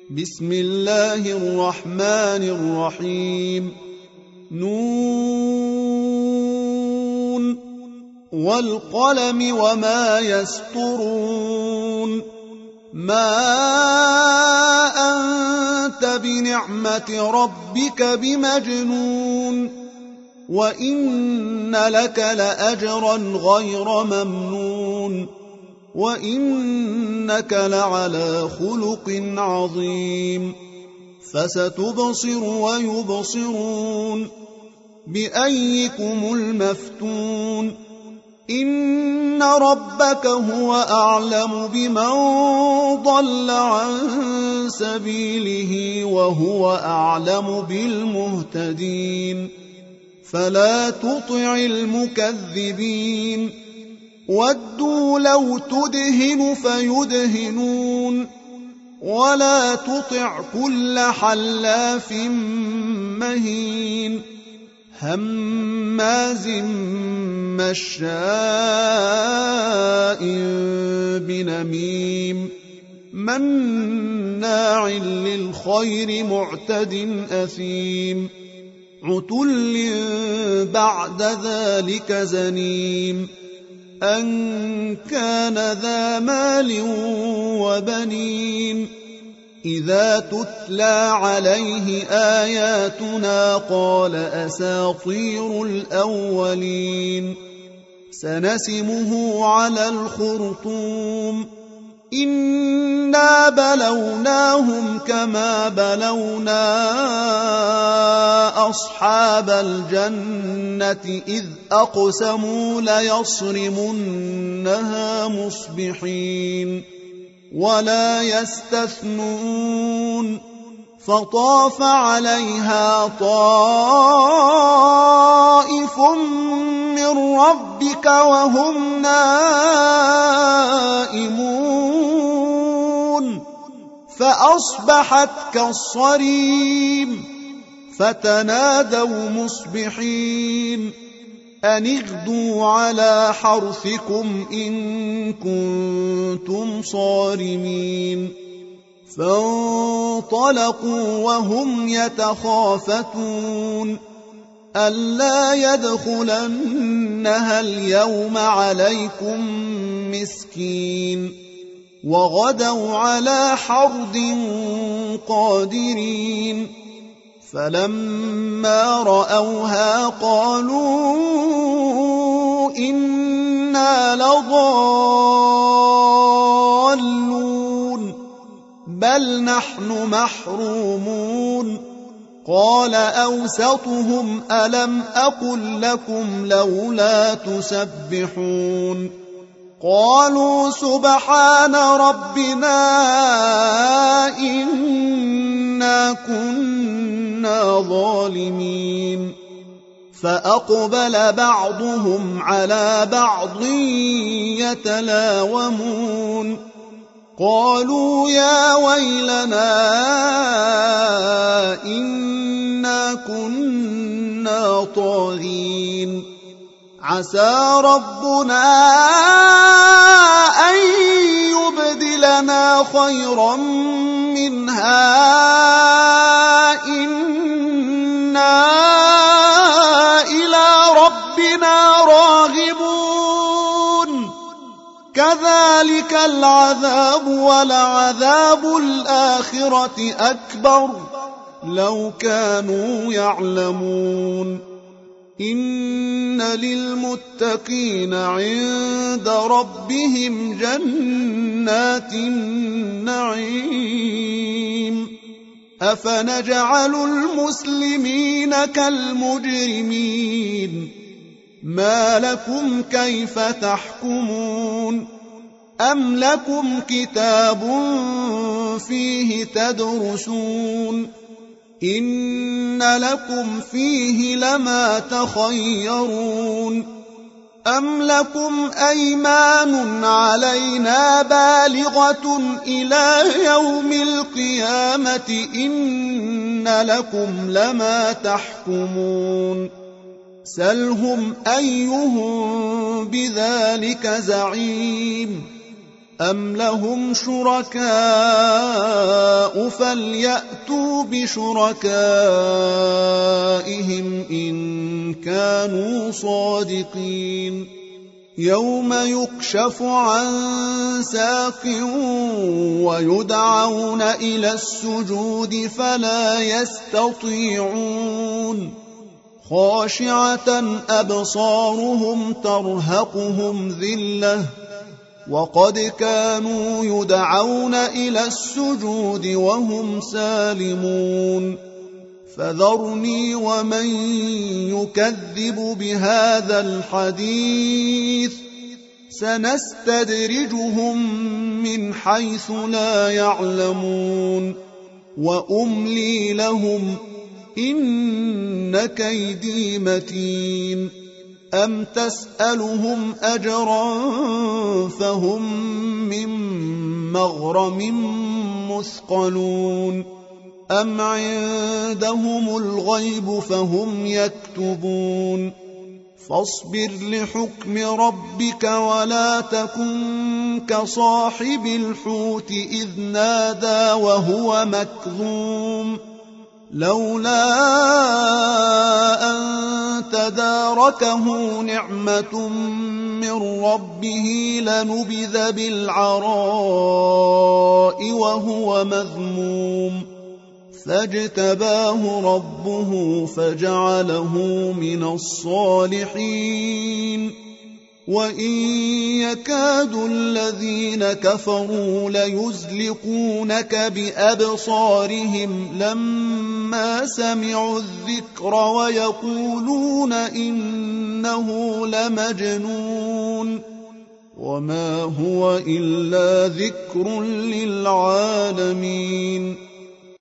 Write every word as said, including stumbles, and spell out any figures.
بسم الله الرحمن الرحيم نون والقلم وما يسطرون ما أنت بنعمة ربك بمجنون وإن لك لأجرا غير ممنون وإنك لعلى خلق عظيم فستبصر ويبصرون بأيكم المفتون إن ربك هو أعلم بمن ضل عن سبيله وهو أعلم بالمهتدين فلا تطع المكذبين ودوا لو تدهن فيدهنون ولا تطع كل حلاف مهين هماز مشاء بنميم مناع للخير معتد أثيم عتل بعد ذلك زنيم أن كان ذا مال وبنين إذا تتلى عليه آياتنا قال أساطير الأولين سنسمه على الخرطوم إنا بلوناهم كما بلونا أصحاب الجنة إذ أقسموا ليصرمنها مصبحين ولا يستثنون فطاف عليها طائف من ربك وهم نائمون فأصبحت كالصريم فتنادوا مصبحين أن اغدوا على حرثكم إن كنتم صارمين فانطلقوا وهم يتخافتون ألا يدخلنها اليوم عليكم مسكين وغدوا على حرد قادرين فلما رأوها قالوا إنا لضالون بل نحن محرومون قال أوسطهم ألم أقل لكم لولا تسبحون قالوا سبحان ربنا إنا كنا ظالمين فأقبل بعضهم على بعض يتلاومون قالوا يا ويلنا إنا كنا طاغين عسى ربنا أن يبدلنا خيرا منها إنا إلى ربنا راغبون كذلك العذاب ولعذاب الآخرة أكبر لو كانوا يعلمون إن للمتقين عند ربهم جنات النعيم أفنجعل المسلمين كالمجرمين ما لكم كيف تحكمون أم لكم كتاب فيه تدرسون إن لكم فيه لما تخيرون أم لكم أيمان علينا بالغة إلى يوم القيامة إن لكم لما تحكمون سلهم أيهم بذلك زعيم أَمْ لَهُمْ شُرَكَاءُ فَلْيَأْتُوا بِشُرَكَائِهِمْ إِن كَانُوا صَادِقِينَ يَوْمَ يُكْشَفُ عَن سَاقٍ وَيُدْعَوْنَ إِلَى السُّجُودِ فَلَا يَسْتَطِيعُونَ خَاشِعَةً أَبْصَارُهُمْ تَرْهَقُهُمْ ذِلَّةٌ وَقَدْ كَانُوا يُدْعَوْنَ إِلَى السُّجُودِ وَهُمْ سَالِمُونَ فَذَرْنِي وَمَن يُكَذِّبُ بِهَذَا الْحَدِيثِ سَنَسْتَدْرِجُهُم مِّنْ حَيْثُ لَا يَعْلَمُونَ وَأُمْلِي لَهُمْ إِنَّ كَيْدِي مَتِينٌ أَمْ تَسْأَلُهُمْ أَجْرًا فَهُمْ مِنْ مَغْرَمٍ مُثْقَلُونَ أَمْ عِندَهُمُ الْغَيْبُ فَهُمْ يَكْتُبُونَ فَاصْبِرْ لِحُكْمِ رَبِّكَ وَلَا تَكُنْ كَصَاحِبِ الْحُوتِ إِذْ نَادَى وَهُوَ مَكْظُومٌ لَوْلَا أَن تَدَارَكَهُ نِعْمَةٌ مِّن رَّبِّهِ لَنُبِذَ بِالْعَرَاءِ وَهُوَ مَذْمُومٌ فَاجْتَبَاهُ رَبُّهُ فَجَعَلَهُ مِنَ الصَّالِحِينَ وَإِن يَكَادُ الَّذِينَ كَفَرُوا لَيُزْلِقُونَكَ بِأَبْصَارِهِمْ لَمَّا سَمِعُوا الذِّكْرَ وَيَقُولُونَ إِنَّهُ لَمَجْنُونٌ وَمَا هُوَ إِلَّا ذِكْرٌ لِّلْعَالَمِينَ